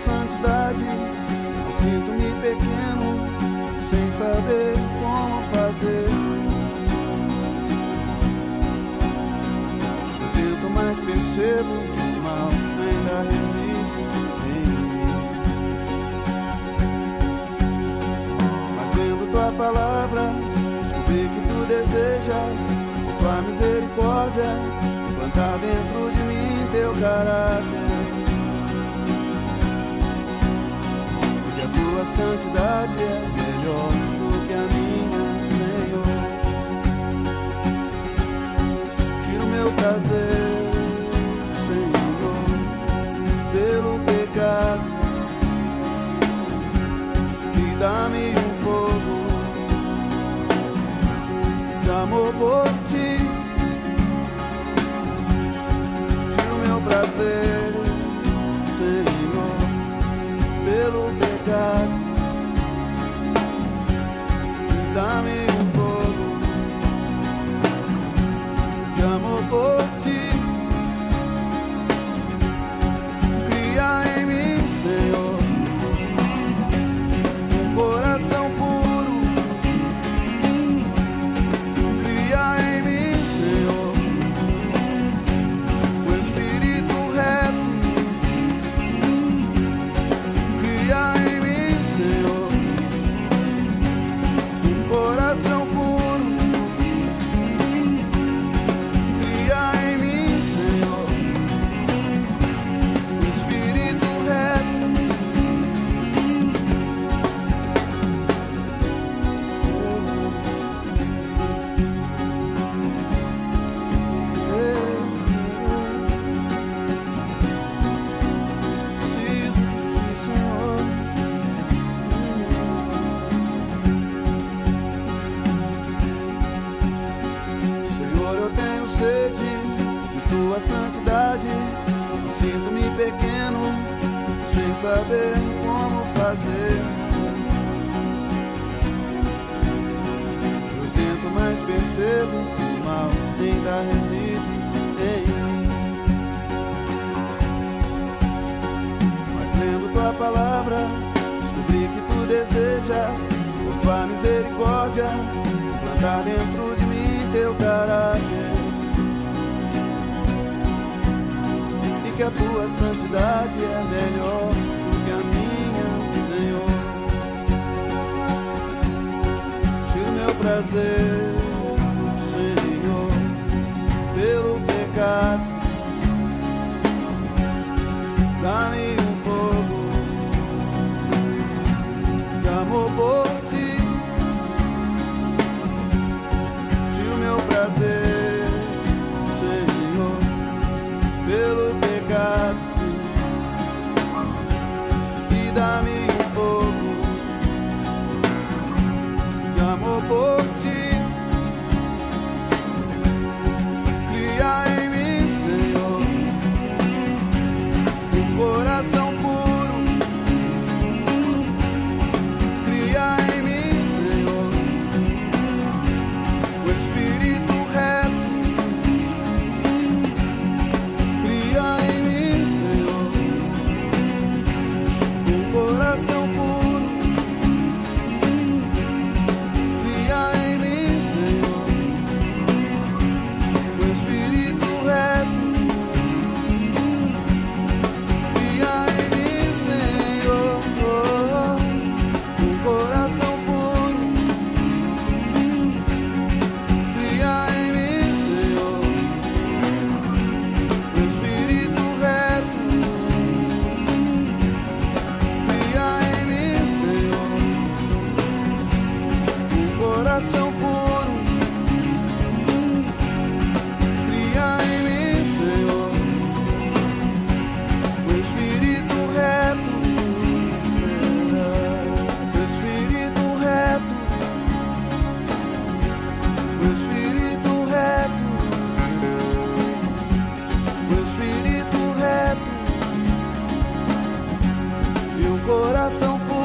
santidade, eu sinto-me pequeno, sem saber como fazer. Eu tento, mas percebo que o mal ainda reside em mim. Mas vendo tua palavra, descobri que tu desejas, por tua misericórdia, plantar dentro de mim teu caráter. Porque a tua santidade é melhor do que a minha, Senhor. Tira o meu prazer, Senhor, pelo pecado, e dá-me um fogo de amor por ti. Tira o meu prazer, Senhor, pelo pecado, e dá-me um fogo de amor por ti. Cria em mim, Senhor, um coração puro. Cria em mim, Senhor, um espírito reto. Cria em mim, Senhor, um coração puro. Cria em mim, Senhor, um espírito reto. Preciso de ti, Senhor. Senhor, eu tenho sede de tua santidade, sinto-me pequeno, sem saber como fazer. Eu tento, mas percebo que o mal ainda reside em mim. Mas lendo tua palavra, descobri que tu desejas, por tua misericórdia, plantar dentro de mim teu caráter. E que a tua santidade é melhor do que a minha, Senhor. Tira o meu prazer, Senhor, pelo pecado, dá-me um fogo de amor por ti. Tira o meu prazer, Senhor, pelo pecado, e dá-me um fogo de amor por ti. Cria em mim, Senhor, um coração puro. Cria em mim, Senhor, o espírito reto. Cria em mim, Senhor, um coração puro. Cria em mim, Senhor, o espírito reto. Cria em mim, Senhor, um coração puro. Cria em mim, Senhor, o espírito reto. Cria em mim, Senhor, um coração puro. Cria em mim, Senhor, o espírito reto. O espírito reto. O espírito reto. O espírito reto. E um coração puro.